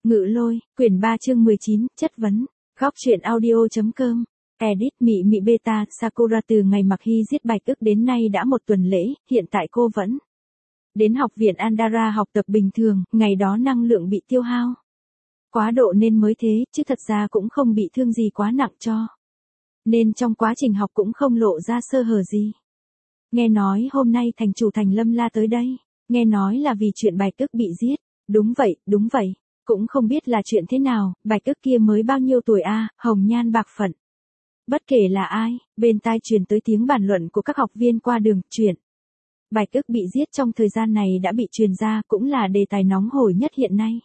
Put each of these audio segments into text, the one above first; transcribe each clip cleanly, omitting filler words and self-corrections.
Ngự Lôi, quyển 3 chương 19, chất vấn. Góc truyện audio.com. Edit Mị Mị Beta Sakura. Từ ngày Mạc Hy giết Bạch Ức đến nay đã một tuần lễ, hiện tại cô vẫn đến học viện Andara học tập bình thường, ngày đó năng lượng bị tiêu hao quá độ nên mới thế, chứ thật ra cũng không bị thương gì quá nặng cho. Nên trong quá trình học cũng không lộ ra sơ hở gì. Nghe nói hôm nay thành chủ Thành Lâm La tới đây, nghe nói là vì chuyện Bạch Ức bị giết. Đúng vậy. Cũng không biết là chuyện thế nào, Bạch Ức kia mới bao nhiêu tuổi a, hồng nhan bạc phận. Bất kể là ai, bên tai truyền tới tiếng bàn luận của các học viên qua đường, chuyện Bạch Ức bị giết trong thời gian này đã bị truyền ra, cũng là đề tài nóng hổi nhất hiện nay.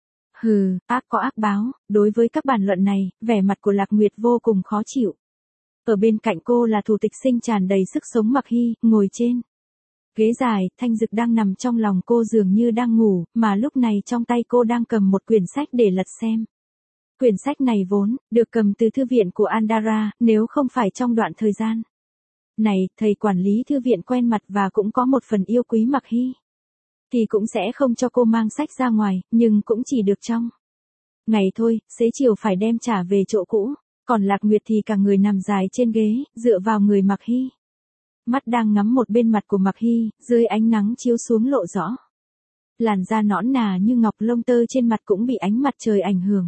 Hừ, ác có ác báo. Đối với các bàn luận này, vẻ mặt của Lạc Nguyệt vô cùng khó chịu. Ở bên cạnh cô là thủ tịch sinh tràn đầy sức sống Mạc Hy, ngồi trên ghế dài. Thanh Dực đang nằm trong lòng cô dường như đang ngủ, mà lúc này trong tay cô đang cầm một quyển sách để lật xem. Quyển sách này vốn được cầm từ thư viện của Andara, nếu không phải trong đoạn thời gian này, thầy quản lý thư viện quen mặt và cũng có một phần yêu quý Mạc Hy, thì cũng sẽ không cho cô mang sách ra ngoài, nhưng cũng chỉ được trong ngày thôi, xế chiều phải đem trả về chỗ cũ. Còn Lạc Nguyệt thì cả người nằm dài trên ghế, dựa vào người Mạc Hy. Mắt đang ngắm một bên mặt của Mạc Hy, dưới ánh nắng chiếu xuống lộ rõ. Làn da nõn nà như ngọc, lông tơ trên mặt cũng bị ánh mặt trời ảnh hưởng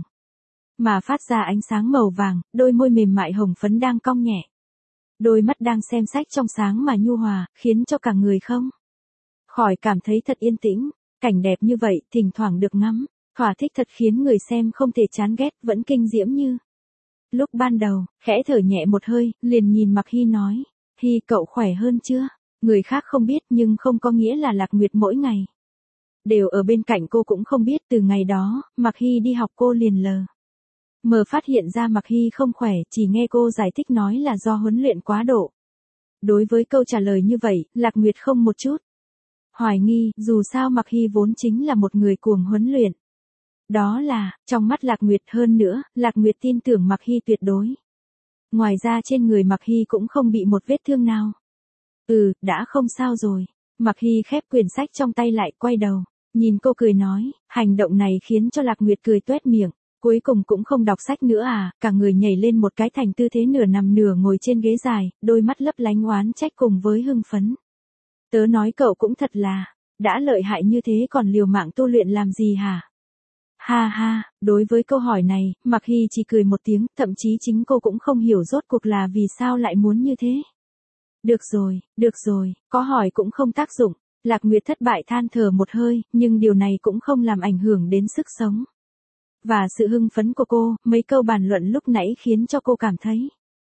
mà phát ra ánh sáng màu vàng, đôi môi mềm mại hồng phấn đang cong nhẹ. Đôi mắt đang xem sách trong sáng mà nhu hòa, khiến cho cả người không khỏi cảm thấy thật yên tĩnh. Cảnh đẹp như vậy, thỉnh thoảng được ngắm, thỏa thích thật khiến người xem không thể chán ghét, vẫn kinh diễm như lúc ban đầu. Khẽ thở nhẹ một hơi, liền nhìn Mạc Hy nói, Hy cậu khỏe hơn chưa? Người khác không biết nhưng không có nghĩa là Lạc Nguyệt mỗi ngày đều ở bên cạnh cô cũng không biết. Từ ngày đó, Mạc Hy đi học cô liền mờ phát hiện ra Mạc Hy không khỏe, chỉ nghe cô giải thích nói là do huấn luyện quá độ. Đối với câu trả lời như vậy, Lạc Nguyệt không một chút hoài nghi, dù sao Mạc Hy vốn chính là một người cuồng huấn luyện. Đó là, trong mắt Lạc Nguyệt. Hơn nữa, Lạc Nguyệt tin tưởng Mạc Hy tuyệt đối. Ngoài ra trên người Mạc Hy cũng không bị một vết thương nào. Đã không sao rồi. Mạc Hy khép quyển sách trong tay lại, quay đầu nhìn cô cười nói. Hành động này khiến cho Lạc Nguyệt cười toét miệng. Cuối cùng cũng không đọc sách nữa à? Cả người nhảy lên một cái thành tư thế nửa nằm nửa ngồi trên ghế dài, đôi mắt lấp lánh oán trách cùng với hưng phấn. Tớ nói cậu cũng thật là, đã lợi hại như thế còn liều mạng tu luyện làm gì hả? Ha ha. Đối với câu hỏi này, Mạc Hy chỉ cười một tiếng, thậm chí chính cô cũng không hiểu rốt cuộc là vì sao lại muốn như thế. Được rồi, có hỏi cũng không tác dụng. Lạc Nguyệt thất bại than thở một hơi, nhưng điều này cũng không làm ảnh hưởng đến sức sống và sự hưng phấn của cô. Mấy câu bàn luận lúc nãy khiến cho cô cảm thấy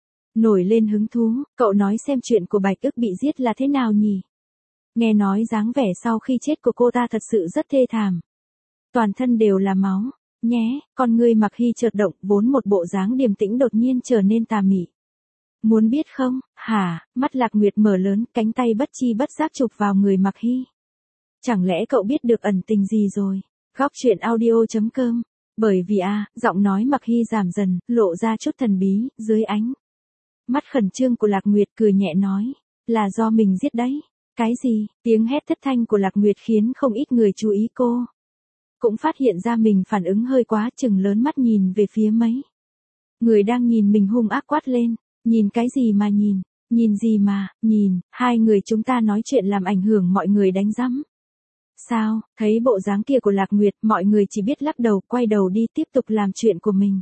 nổi lên hứng thú. Cậu nói xem chuyện của Bạch Ức bị giết là thế nào nhỉ? Nghe nói dáng vẻ sau khi chết của cô ta thật sự rất thê thảm. Toàn thân đều là máu, nhé. Con người Mạc Hy chợt động, vốn một bộ dáng điềm tĩnh đột nhiên trở nên tà mị. Muốn biết không? Hả? Mắt Lạc Nguyệt mở lớn, cánh tay bất chi bất giác chụp vào người Mạc Hy. Chẳng lẽ cậu biết được ẩn tình gì rồi? Góc truyện audio.com. Bởi vì giọng nói Mạc Hy giảm dần, lộ ra chút thần bí, dưới ánh mắt khẩn trương của Lạc Nguyệt cười nhẹ nói, là do mình giết đấy. Cái gì? Tiếng hét thất thanh của Lạc Nguyệt khiến không ít người chú ý. Cô cũng phát hiện ra mình phản ứng hơi quá, chừng lớn mắt nhìn về phía mấy người đang nhìn mình, hung ác quát lên, nhìn cái gì mà nhìn gì mà nhìn, hai người chúng ta nói chuyện làm ảnh hưởng mọi người đánh rắm. Sao? Thấy bộ dáng kia của Lạc Nguyệt, mọi người chỉ biết lắc đầu, quay đầu đi tiếp tục làm chuyện của mình.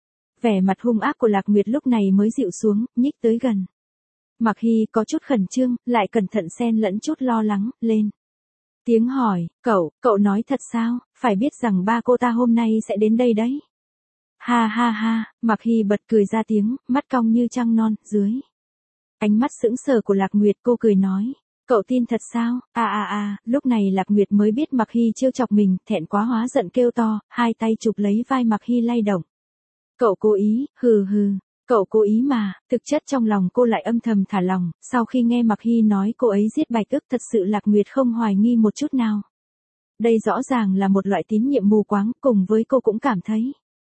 Vẻ mặt hung ác của Lạc Nguyệt lúc này mới dịu xuống, nhích tới gần Mạc Hy, có chút khẩn trương, lại cẩn thận xen lẫn chút lo lắng, lên tiếng hỏi, cậu nói thật sao? Phải biết rằng ba cô ta hôm nay sẽ đến đây đấy. Ha ha ha. Mạc Hy bật cười ra tiếng, mắt cong như trăng non. Dưới ánh mắt sững sờ của Lạc Nguyệt, cô cười nói, cậu tin thật sao? Lúc này Lạc Nguyệt mới biết Mạc Hy trêu chọc mình, thẹn quá hóa giận kêu to, hai tay chụp lấy vai Mạc Hy lay động. Cậu cố ý, hừ. Cậu cố ý mà. Thực chất trong lòng cô lại âm thầm thả lòng, sau khi nghe Mạc Hy nói cô ấy giết Bạch Ức, thật sự Lạc Nguyệt không hoài nghi một chút nào. Đây rõ ràng là một loại tín nhiệm mù quáng, cùng với cô cũng cảm thấy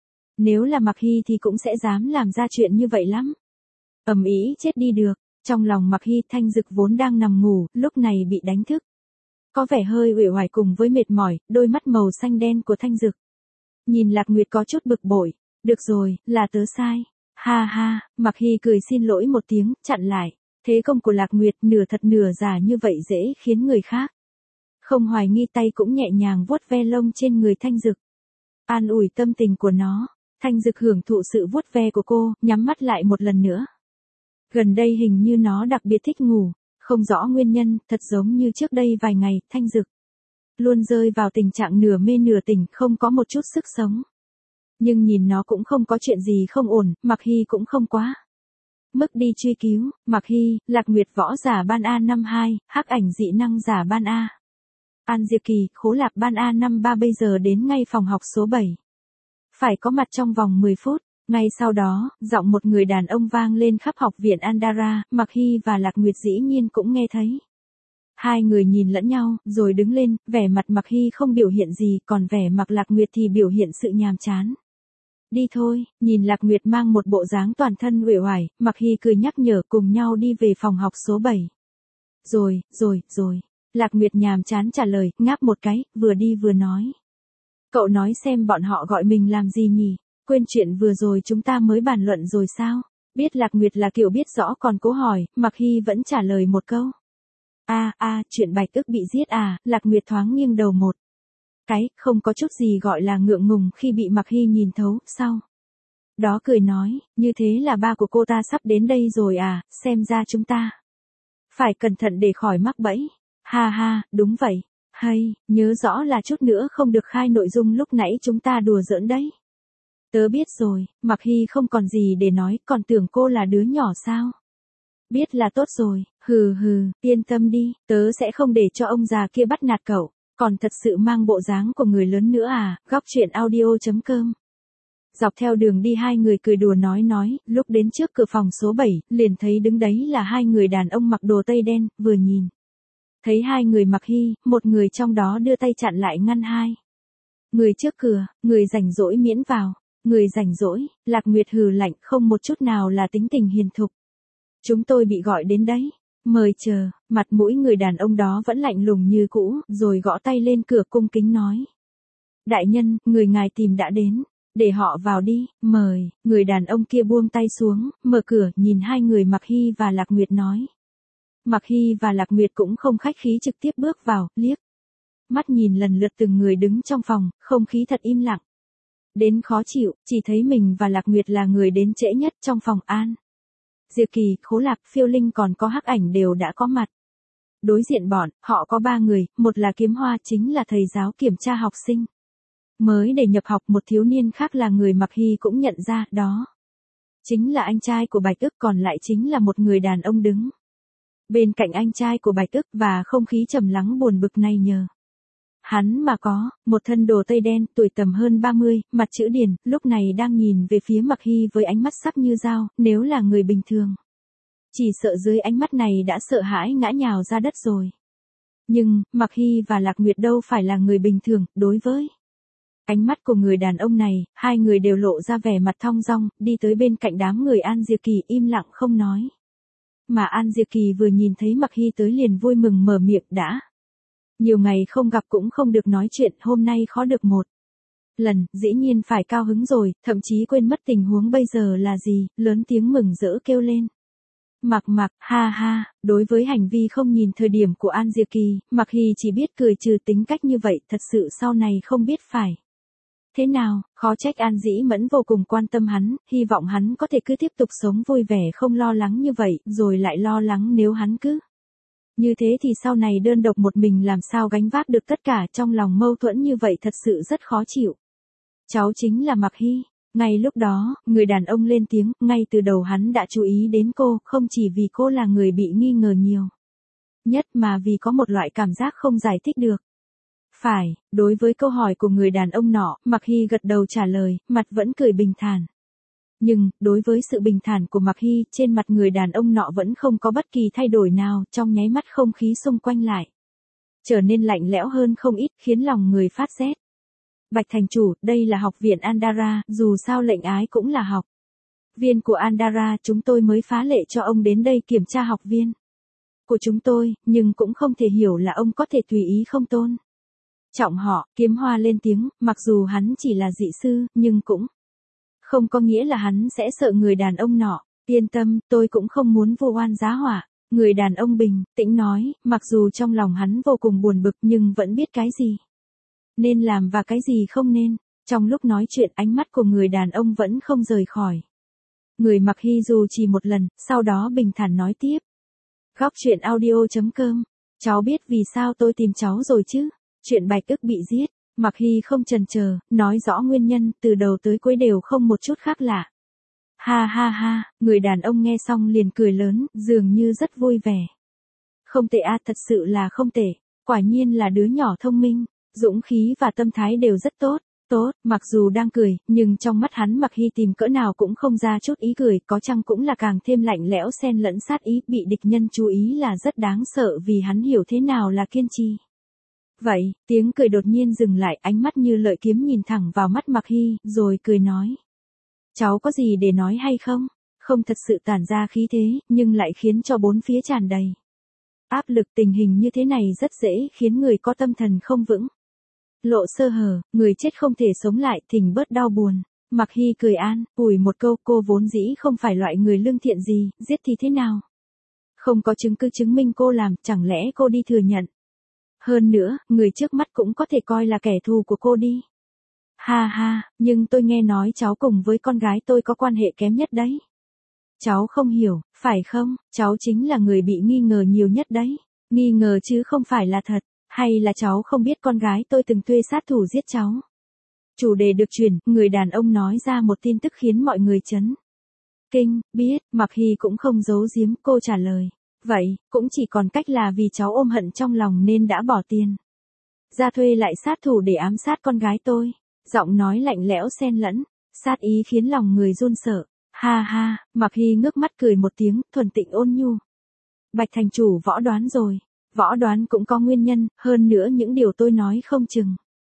nếu là Mạc Hy thì cũng sẽ dám làm ra chuyện như vậy lắm. Ầm ĩ chết đi được. Trong lòng Mạc Hy, Thanh Dực vốn đang nằm ngủ, lúc này bị đánh thức. Có vẻ hơi uể oải cùng với mệt mỏi, đôi mắt màu xanh đen của Thanh Dực Nhìn Lạc Nguyệt có chút bực bội. Được rồi, là tớ sai. Ha ha, Mặc Hy cười xin lỗi một tiếng, chặn lại. Thế công của Lạc Nguyệt nửa thật nửa giả như vậy dễ khiến người khác không hoài nghi, tay cũng nhẹ nhàng vuốt ve lông trên người Thanh Dực. An ủi tâm tình của nó. Thanh Dực hưởng thụ sự vuốt ve của cô, nhắm mắt lại một lần nữa. Gần đây hình như nó đặc biệt thích ngủ, không rõ nguyên nhân, thật giống như trước đây vài ngày, Thanh Dực luôn rơi vào tình trạng nửa mê nửa tỉnh, không có một chút sức sống. Nhưng nhìn nó cũng không có chuyện gì không ổn, Mặc Hy cũng không quá mức đi truy cứu. Mặc Hy, Lạc Nguyệt võ giả ban A năm 2, hắc ảnh dị năng giả ban A. An Diệp Kỳ, Khố Lạp ban A năm 3 bây giờ đến ngay phòng học số 7. Phải có mặt trong vòng 10 phút. Ngay sau đó, giọng một người đàn ông vang lên khắp học viện Andara, Mặc Hy và Lạc Nguyệt dĩ nhiên cũng nghe thấy. Hai người nhìn lẫn nhau, rồi đứng lên, vẻ mặt Mặc Hy không biểu hiện gì, còn vẻ mặt Lạc Nguyệt thì biểu hiện sự nhàm chán. Đi thôi, nhìn Lạc Nguyệt mang một bộ dáng toàn thân uể oải, Mặc Hy cười nhắc nhở cùng nhau đi về phòng học số 7. Rồi. Lạc Nguyệt nhàm chán trả lời, ngáp một cái, vừa đi vừa nói. Cậu nói xem bọn họ gọi mình làm gì nhỉ? Quên chuyện vừa rồi chúng ta mới bàn luận rồi sao? Biết Lạc Nguyệt là kiểu biết rõ còn cố hỏi, Mặc Hy vẫn trả lời một câu. Chuyện Bạch Ức bị giết à? Lạc Nguyệt thoáng nghiêng đầu một cái, không có chút gì gọi là ngượng ngùng khi bị Mặc Hy nhìn thấu, sau đó cười nói, như thế là ba của cô ta sắp đến đây rồi à, xem ra chúng ta phải cẩn thận để khỏi mắc bẫy. Ha, đúng vậy. Hay, nhớ rõ là chút nữa không được khai nội dung lúc nãy chúng ta đùa giỡn đấy. Tớ biết rồi, Mặc Hy không còn gì để nói, còn tưởng cô là đứa nhỏ sao? Biết là tốt rồi, hừ, yên tâm đi, tớ sẽ không để cho ông già kia bắt nạt cậu, còn thật sự mang bộ dáng của người lớn nữa à, góc truyện audio.com. Dọc theo đường đi hai người cười đùa nói, lúc đến trước cửa phòng số 7, liền thấy đứng đấy là hai người đàn ông mặc đồ tây đen, vừa nhìn thấy hai người Mặc Hy, một người trong đó đưa tay chặn lại ngăn hai người trước cửa, người rảnh rỗi miễn vào. Người rảnh rỗi, Lạc Nguyệt hừ lạnh, không một chút nào là tính tình hiền thục. Chúng tôi bị gọi đến đấy. Mời chờ, mặt mũi người đàn ông đó vẫn lạnh lùng như cũ, rồi gõ tay lên cửa cung kính nói. Đại nhân, người ngài tìm đã đến. Để họ vào đi, mời. Người đàn ông kia buông tay xuống, mở cửa, nhìn hai người Mặc Hy và Lạc Nguyệt nói. Mặc Hy và Lạc Nguyệt cũng không khách khí trực tiếp bước vào, liếc mắt nhìn lần lượt từng người đứng trong phòng, không khí thật im lặng. Đến khó chịu, chỉ thấy mình và Lạc Nguyệt là người đến trễ nhất trong phòng. An Diệp Kỳ, Khố Lạp, Phiêu Linh còn có hắc ảnh đều đã có mặt. Đối diện bọn, họ có 3 người, một là Kiếm Hoa chính là thầy giáo kiểm tra học sinh mới để nhập học, một thiếu niên khác là người Mặc Hy cũng nhận ra, đó chính là anh trai của Bạch Ức, còn lại chính là một người đàn ông đứng bên cạnh anh trai của Bạch Ức, và không khí trầm lắng buồn bực này nhờ hắn mà có. Một thân đồ tây đen, tuổi tầm hơn 30, mặt chữ điển, lúc này đang nhìn về phía Mặc Hy với ánh mắt sắc như dao, nếu là người bình thường chỉ sợ dưới ánh mắt này đã sợ hãi ngã nhào ra đất rồi. Nhưng, Mặc Hy và Lạc Nguyệt đâu phải là người bình thường, đối với ánh mắt của người đàn ông này, hai người đều lộ ra vẻ mặt thong dong, đi tới bên cạnh đám người An Diệp Kỳ im lặng không nói. Mà An Diệp Kỳ vừa nhìn thấy Mặc Hy tới liền vui mừng mở miệng, đã nhiều ngày không gặp cũng không được nói chuyện, hôm nay khó được một lần, dĩ nhiên phải cao hứng rồi, thậm chí quên mất tình huống bây giờ là gì, lớn tiếng mừng rỡ kêu lên. Mặc, ha, đối với hành vi không nhìn thời điểm của An Diệp Kỳ, Mặc Hy chỉ biết cười trừ, tính cách như vậy, thật sự sau này không biết phải thế nào, khó trách An Dĩ Mẫn vô cùng quan tâm hắn, hy vọng hắn có thể cứ tiếp tục sống vui vẻ không lo lắng như vậy, rồi lại lo lắng nếu hắn cứ như thế thì sau này đơn độc một mình làm sao gánh vác được tất cả, trong lòng mâu thuẫn như vậy thật sự rất khó chịu. Cháu chính là Mặc Hy. Ngay lúc đó, người đàn ông lên tiếng, ngay từ đầu hắn đã chú ý đến cô, không chỉ vì cô là người bị nghi ngờ nhiều nhất mà vì có một loại cảm giác không giải thích được. Phải, đối với câu hỏi của người đàn ông nọ, Mặc Hy gật đầu trả lời, mặt vẫn cười bình thản. Nhưng, đối với sự bình thản của Mặc Hy, trên mặt người đàn ông nọ vẫn không có bất kỳ thay đổi nào, trong nháy mắt không khí xung quanh lại trở nên lạnh lẽo hơn không ít, khiến lòng người phát rét. Bạch thành chủ, đây là học viện Andara, dù sao lệnh ái cũng là học viên của Andara, chúng tôi mới phá lệ cho ông đến đây kiểm tra học viên của chúng tôi, nhưng cũng không thể hiểu là ông có thể tùy ý không tôn Trọng họ, Kiếm Hoa lên tiếng, mặc dù hắn chỉ là dị sư, nhưng cũng không có nghĩa là hắn sẽ sợ người đàn ông nọ. Yên tâm, tôi cũng không muốn vu oan giá họa. Người đàn ông bình tĩnh nói, mặc dù trong lòng hắn vô cùng buồn bực nhưng vẫn biết cái gì nên làm và cái gì không nên. Trong lúc nói chuyện ánh mắt của người đàn ông vẫn không rời khỏi người Mặc Hy dù chỉ một lần, sau đó bình thản nói tiếp. Góc truyện audio.com. Cháu biết vì sao tôi tìm cháu rồi chứ? Chuyện Bạch Ức bị giết. Mặc Hy không chần chờ, nói rõ nguyên nhân, từ đầu tới cuối đều không một chút khác lạ. Ha ha ha, người đàn ông nghe xong liền cười lớn, dường như rất vui vẻ. Không tệ a, thật sự là không tệ. Quả nhiên là đứa nhỏ thông minh, dũng khí và tâm thái đều rất tốt. Tốt, mặc dù đang cười, nhưng trong mắt hắn Mặc Hy tìm cỡ nào cũng không ra chút ý cười, có chăng cũng là càng thêm lạnh lẽo xen lẫn sát ý, bị địch nhân chú ý là rất đáng sợ vì hắn hiểu thế nào là kiên trì. Vậy, tiếng cười đột nhiên dừng lại, ánh mắt như lợi kiếm nhìn thẳng vào mắt Mặc Hy, rồi cười nói. Cháu có gì để nói hay không? Không thật sự tản ra khí thế, nhưng lại khiến cho bốn phía tràn đầy áp lực. Tình hình như thế này rất dễ khiến người có tâm thần không vững lộ sơ hở, người chết không thể sống lại, thỉnh bớt đau buồn. Mặc Hy cười an ủi một câu, cô vốn dĩ không phải loại người lương thiện gì, giết thì thế nào? Không có chứng cứ chứng minh cô làm, chẳng lẽ cô đi thừa nhận? Hơn nữa, người trước mắt cũng có thể coi là kẻ thù của cô đi. Ha ha, nhưng tôi nghe nói cháu cùng với con gái tôi có quan hệ kém nhất đấy. Cháu không hiểu, phải không? Cháu chính là người bị nghi ngờ nhiều nhất đấy. Nghi ngờ chứ không phải là thật. Hay là cháu không biết con gái tôi từng thuê sát thủ giết cháu? Chủ đề được chuyển, người đàn ông nói ra một tin tức khiến mọi người chấn kinh. Biết, Mặc Hy cũng không giấu giếm, cô trả lời. Vậy, cũng chỉ còn cách là vì cháu ôm hận trong lòng nên đã bỏ tiền ra thuê lại sát thủ để ám sát con gái tôi. Giọng nói lạnh lẽo xen lẫn sát ý khiến lòng người run sợ. Ha ha, Mặc Hy ngước mắt cười một tiếng, thuần tịnh ôn nhu. Bạch thành chủ võ đoán rồi. Võ đoán cũng có nguyên nhân, hơn nữa những điều tôi nói không chừng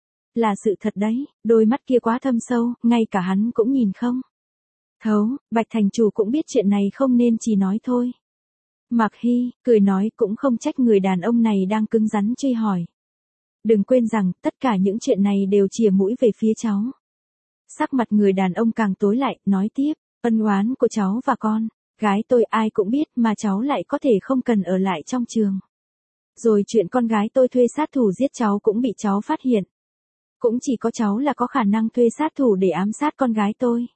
là sự thật đấy. Đôi mắt kia quá thâm sâu, ngay cả hắn cũng nhìn không thấu. Bạch thành chủ cũng biết chuyện này không nên chỉ nói thôi. Mặc Hy cười nói, cũng không trách người đàn ông này đang cứng rắn truy hỏi. Đừng quên rằng, tất cả những chuyện này đều chìa mũi về phía cháu. Sắc mặt người đàn ông càng tối lại, nói tiếp, ân oán của cháu và con gái tôi ai cũng biết, mà cháu lại có thể không cần ở lại trong trường. Rồi chuyện con gái tôi thuê sát thủ giết cháu cũng bị cháu phát hiện. Cũng chỉ có cháu là có khả năng thuê sát thủ để ám sát con gái tôi.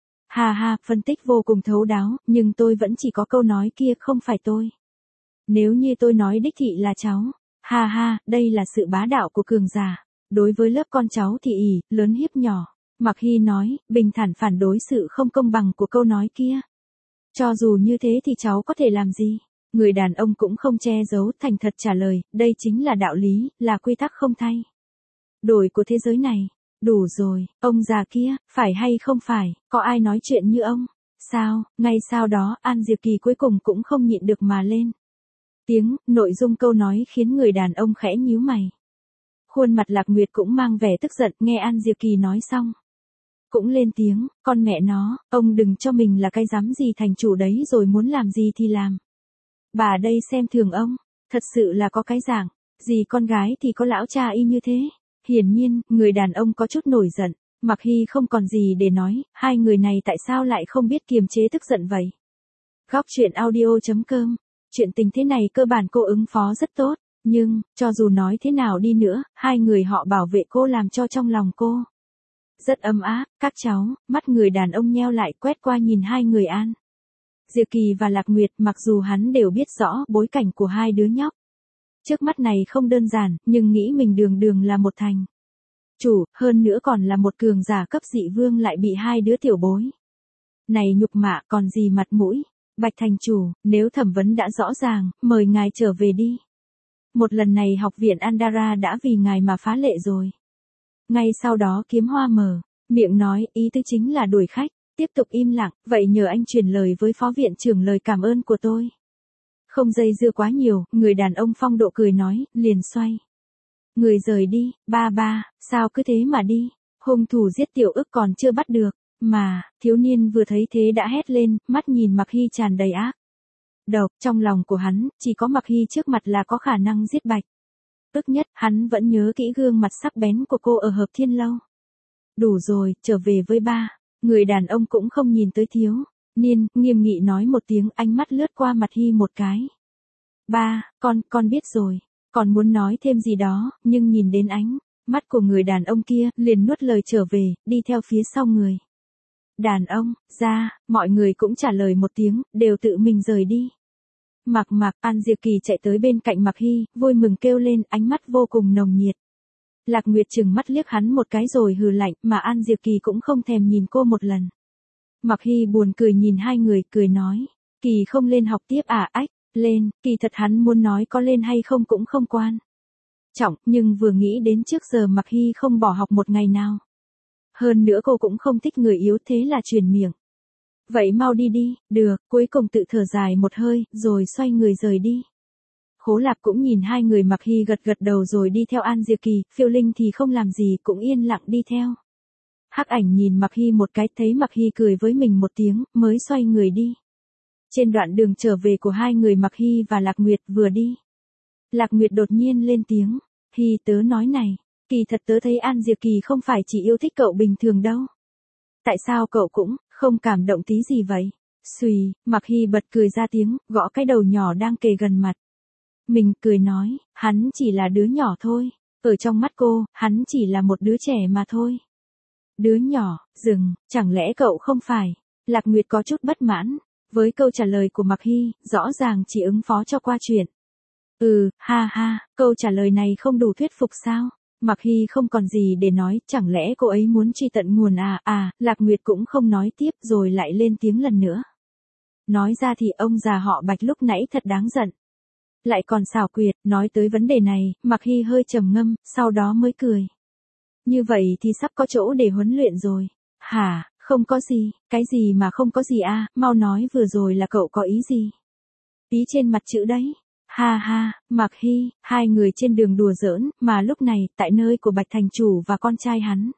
Ha ha, phân tích vô cùng thấu đáo, nhưng tôi vẫn chỉ có câu nói kia, không phải tôi. Nếu như tôi nói đích thị là cháu. Ha ha, đây là sự bá đạo của cường giả. Đối với lớp con cháu thì lớn hiếp nhỏ. Mặc Hy nói, bình thản phản đối sự không công bằng của câu nói kia. Cho dù như thế thì cháu có thể làm gì? Người đàn ông cũng không che giấu, thành thật trả lời, đây chính là đạo lý, là quy tắc không thay đổi của thế giới này. Đủ rồi, ông già kia, phải hay không phải, có ai nói chuyện như ông? Sao? Ngay sau đó, An Diệp Kỳ cuối cùng cũng không nhịn được mà lên tiếng. Nội dung câu nói khiến người đàn ông khẽ nhíu mày. Khuôn mặt Lạc Nguyệt cũng mang vẻ tức giận, nghe An Diệp Kỳ nói xong cũng lên tiếng, con mẹ nó, ông đừng cho mình là cái dám gì thành chủ đấy rồi muốn làm gì thì làm. Bà đây xem thường ông, thật sự là có cái dạng, gì con gái thì có lão cha y như thế. Hiển nhiên, người đàn ông có chút nổi giận, Mặc Hy không còn gì để nói, hai người này tại sao lại không biết kiềm chế tức giận vậy. Góc truyện audio.com. Chuyện tình thế này cơ bản cô ứng phó rất tốt, nhưng, cho dù nói thế nào đi nữa, hai người họ bảo vệ cô làm cho trong lòng cô rất ấm áp. Các cháu, mắt người đàn ông nheo lại quét qua nhìn hai người An Diệp Kỳ và Lạc Nguyệt, mặc dù hắn đều biết rõ bối cảnh của hai đứa nhóc trước mắt này không đơn giản, nhưng nghĩ mình đường đường là một thành chủ, hơn nữa còn là một cường giả cấp dị vương lại bị hai đứa tiểu bối này nhục mạ, còn gì mặt mũi. Bạch thành chủ, nếu thẩm vấn đã rõ ràng, mời ngài trở về đi. Một lần này học viện Andara đã vì ngài mà phá lệ rồi. Ngay sau đó Kiếm Hoa mở miệng nói, ý tứ chính là đuổi khách. Tiếp tục im lặng, vậy nhờ anh truyền lời với phó viện trưởng lời cảm ơn của tôi. Không dây dưa quá nhiều, người đàn ông phong độ cười nói, liền xoay người rời đi. Ba, sao cứ thế mà đi? Hung thủ giết Tiểu Ức còn chưa bắt được, mà, thiếu niên vừa thấy thế đã hét lên, mắt nhìn Mặc Hy tràn đầy ác độc. Trong lòng của hắn, chỉ có Mặc Hy trước mặt là có khả năng giết Bạch ức nhất, hắn vẫn nhớ kỹ gương mặt sắc bén của cô ở Hợp Thiên Lâu. Đủ rồi, trở về với ba. Người đàn ông cũng không nhìn tới thiếu niên, nghiêm nghị nói một tiếng, ánh mắt lướt qua mặt Hy một cái. Ba, con biết rồi. Còn muốn nói thêm gì đó, nhưng nhìn đến ánh mắt của người đàn ông kia, liền nuốt lời trở về, đi theo phía sau người đàn ông, ra, mọi người cũng trả lời một tiếng, đều tự mình rời đi. Mạc, An Diệp Kỳ chạy tới bên cạnh Mạc Hy, vui mừng kêu lên, ánh mắt vô cùng nồng nhiệt. Lạc Nguyệt trừng mắt liếc hắn một cái rồi hừ lạnh, mà An Diệp Kỳ cũng không thèm nhìn cô một lần. Mạc Hy buồn cười nhìn hai người, cười nói, Kỳ không lên học tiếp à? Ách, lên, kỳ thật hắn muốn nói có lên hay không cũng không quan trọng, nhưng vừa nghĩ đến trước giờ Mạc Hy không bỏ học một ngày nào. Hơn nữa cô cũng không thích người yếu, thế là truyền miệng. Vậy mau đi đi, được, cuối cùng tự thở dài một hơi, rồi xoay người rời đi. Khố Lạp cũng nhìn hai người Mạc Hy gật gật đầu rồi đi theo An Diệp Kỳ, Phiêu Linh thì không làm gì, cũng yên lặng đi theo. Hắc Ảnh nhìn Mạc Hy một cái, thấy Mạc Hy cười với mình một tiếng, mới xoay người đi. Trên đoạn đường trở về của hai người Mạc Hy và Lạc Nguyệt vừa đi, Lạc Nguyệt đột nhiên lên tiếng, Hy tớ nói này, kỳ thật tớ thấy An Diệp Kỳ không phải chỉ yêu thích cậu bình thường đâu. Tại sao cậu cũng không cảm động tí gì vậy? Xùy, Mạc Hy bật cười ra tiếng, gõ cái đầu nhỏ đang kề gần mặt mình, cười nói, hắn chỉ là đứa nhỏ thôi. Ở trong mắt cô, hắn chỉ là một đứa trẻ mà thôi. Đứa nhỏ, chẳng lẽ cậu không phải? Lạc Nguyệt có chút bất mãn với câu trả lời của Mạc Hy, rõ ràng chỉ ứng phó cho qua chuyện. Ha, câu trả lời này không đủ thuyết phục sao? Mạc Hy không còn gì để nói, chẳng lẽ cô ấy muốn truy tận nguồn à? Lạc Nguyệt cũng không nói tiếp rồi lại lên tiếng lần nữa. Nói ra thì ông già họ Bạch lúc nãy thật đáng giận. Lại còn xảo quyệt, nói tới vấn đề này, Mạc Hy hơi trầm ngâm, sau đó mới cười. Như vậy thì sắp có chỗ để huấn luyện rồi. Hả, không có gì, cái gì mà không có gì mau nói vừa rồi là cậu có ý gì? Ý trên mặt chữ đấy. Ha, Mạc Hy, hai người trên đường đùa giỡn, mà lúc này, tại nơi của Bạch Thành Chủ và con trai hắn.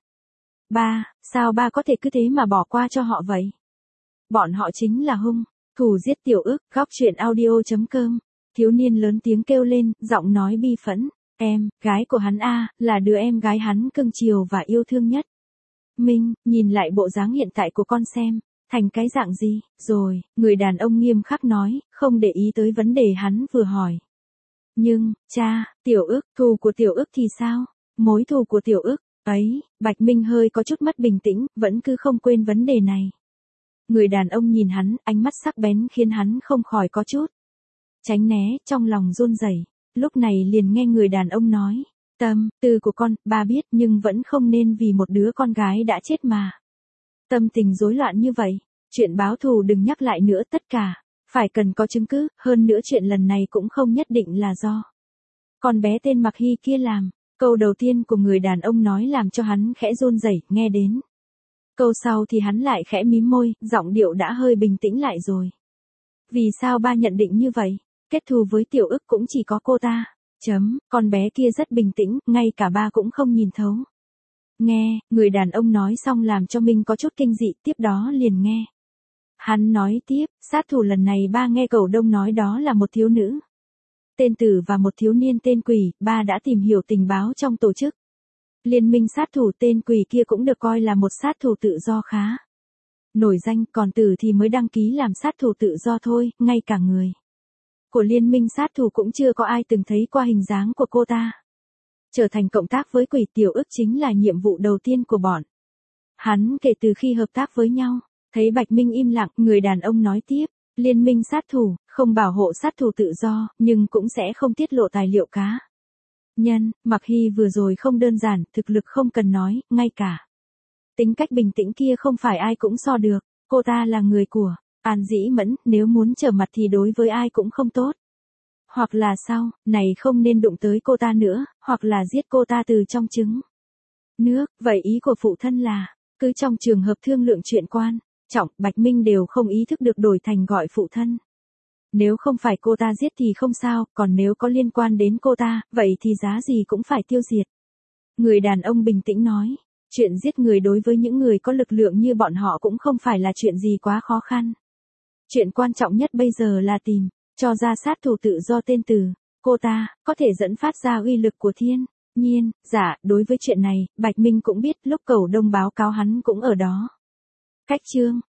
Ba, sao ba có thể cứ thế mà bỏ qua cho họ vậy? Bọn họ chính là hung thủ giết Tiểu Ức. Góc truyện audio.com. Thiếu niên lớn tiếng kêu lên, giọng nói bi phẫn, em gái của hắn là đứa em gái hắn cưng chiều và yêu thương nhất. Minh, nhìn lại bộ dáng hiện tại của con xem, thành cái dạng gì, rồi, người đàn ông nghiêm khắc nói, không để ý tới vấn đề hắn vừa hỏi. Nhưng, cha, Tiểu Ức, thù của Tiểu Ức thì sao? Mối thù của Tiểu Ức, ấy, Bạch Minh hơi có chút mất bình tĩnh, vẫn cứ không quên vấn đề này. Người đàn ông nhìn hắn, ánh mắt sắc bén khiến hắn không khỏi có chút tránh né, trong lòng run rẩy. Lúc này liền nghe người đàn ông nói, tâm tư của con, ba biết nhưng vẫn không nên vì một đứa con gái đã chết mà tâm tình rối loạn như vậy. Chuyện báo thù đừng nhắc lại nữa, tất cả phải cần có chứng cứ, hơn nữa chuyện lần này cũng không nhất định là do con bé tên Mạc Hy kia làm. Câu đầu tiên của người đàn ông nói làm cho hắn khẽ run rẩy, nghe đến câu sau thì hắn lại khẽ mím môi, giọng điệu đã hơi bình tĩnh lại rồi. Vì sao ba nhận định như vậy? Kết thù với Tiểu Ức cũng chỉ có cô ta. Con bé kia rất bình tĩnh, ngay cả ba cũng không nhìn thấu. Nghe, người đàn ông nói xong làm cho Minh có chút kinh dị, tiếp đó liền nghe. Hắn nói tiếp, sát thủ lần này ba nghe Cẩu Đông nói đó là một thiếu nữ tên Tử và một thiếu niên tên Quỷ, ba đã tìm hiểu tình báo trong tổ chức liên minh sát thủ. Tên Quỷ kia cũng được coi là một sát thủ tự do khá nổi danh, còn Tử thì mới đăng ký làm sát thủ tự do thôi, ngay cả người của liên minh sát thủ cũng chưa có ai từng thấy qua hình dáng của cô ta. Trở thành cộng tác với Quỷ, Tiểu Ức chính là nhiệm vụ đầu tiên của bọn hắn kể từ khi hợp tác với nhau. Thấy Bạch Minh im lặng, người đàn ông nói tiếp, liên minh sát thủ, không bảo hộ sát thủ tự do, nhưng cũng sẽ không tiết lộ tài liệu cá nhân. Mạc Hy vừa rồi không đơn giản, thực lực không cần nói, ngay cả tính cách bình tĩnh kia không phải ai cũng so được. Cô ta là người của An Dĩ Mẫn, nếu muốn trở mặt thì đối với ai cũng không tốt. Hoặc là sau này không nên đụng tới cô ta nữa, hoặc là giết cô ta từ trong trứng nước. Vậy ý của phụ thân là, cứ trong trường hợp thương lượng chuyện quan trọng, Bạch Minh đều không ý thức được đổi thành gọi phụ thân. Nếu không phải cô ta giết thì không sao, còn nếu có liên quan đến cô ta, vậy thì giá gì cũng phải tiêu diệt. Người đàn ông bình tĩnh nói, chuyện giết người đối với những người có lực lượng như bọn họ cũng không phải là chuyện gì quá khó khăn. Chuyện quan trọng nhất bây giờ là tìm cho ra sát thủ tự do tên Tử. Cô ta, có thể dẫn phát ra uy lực của thiên nhiên, đối với chuyện này, Bạch Minh cũng biết lúc Cầu Đông báo cáo hắn cũng ở đó. Cách chương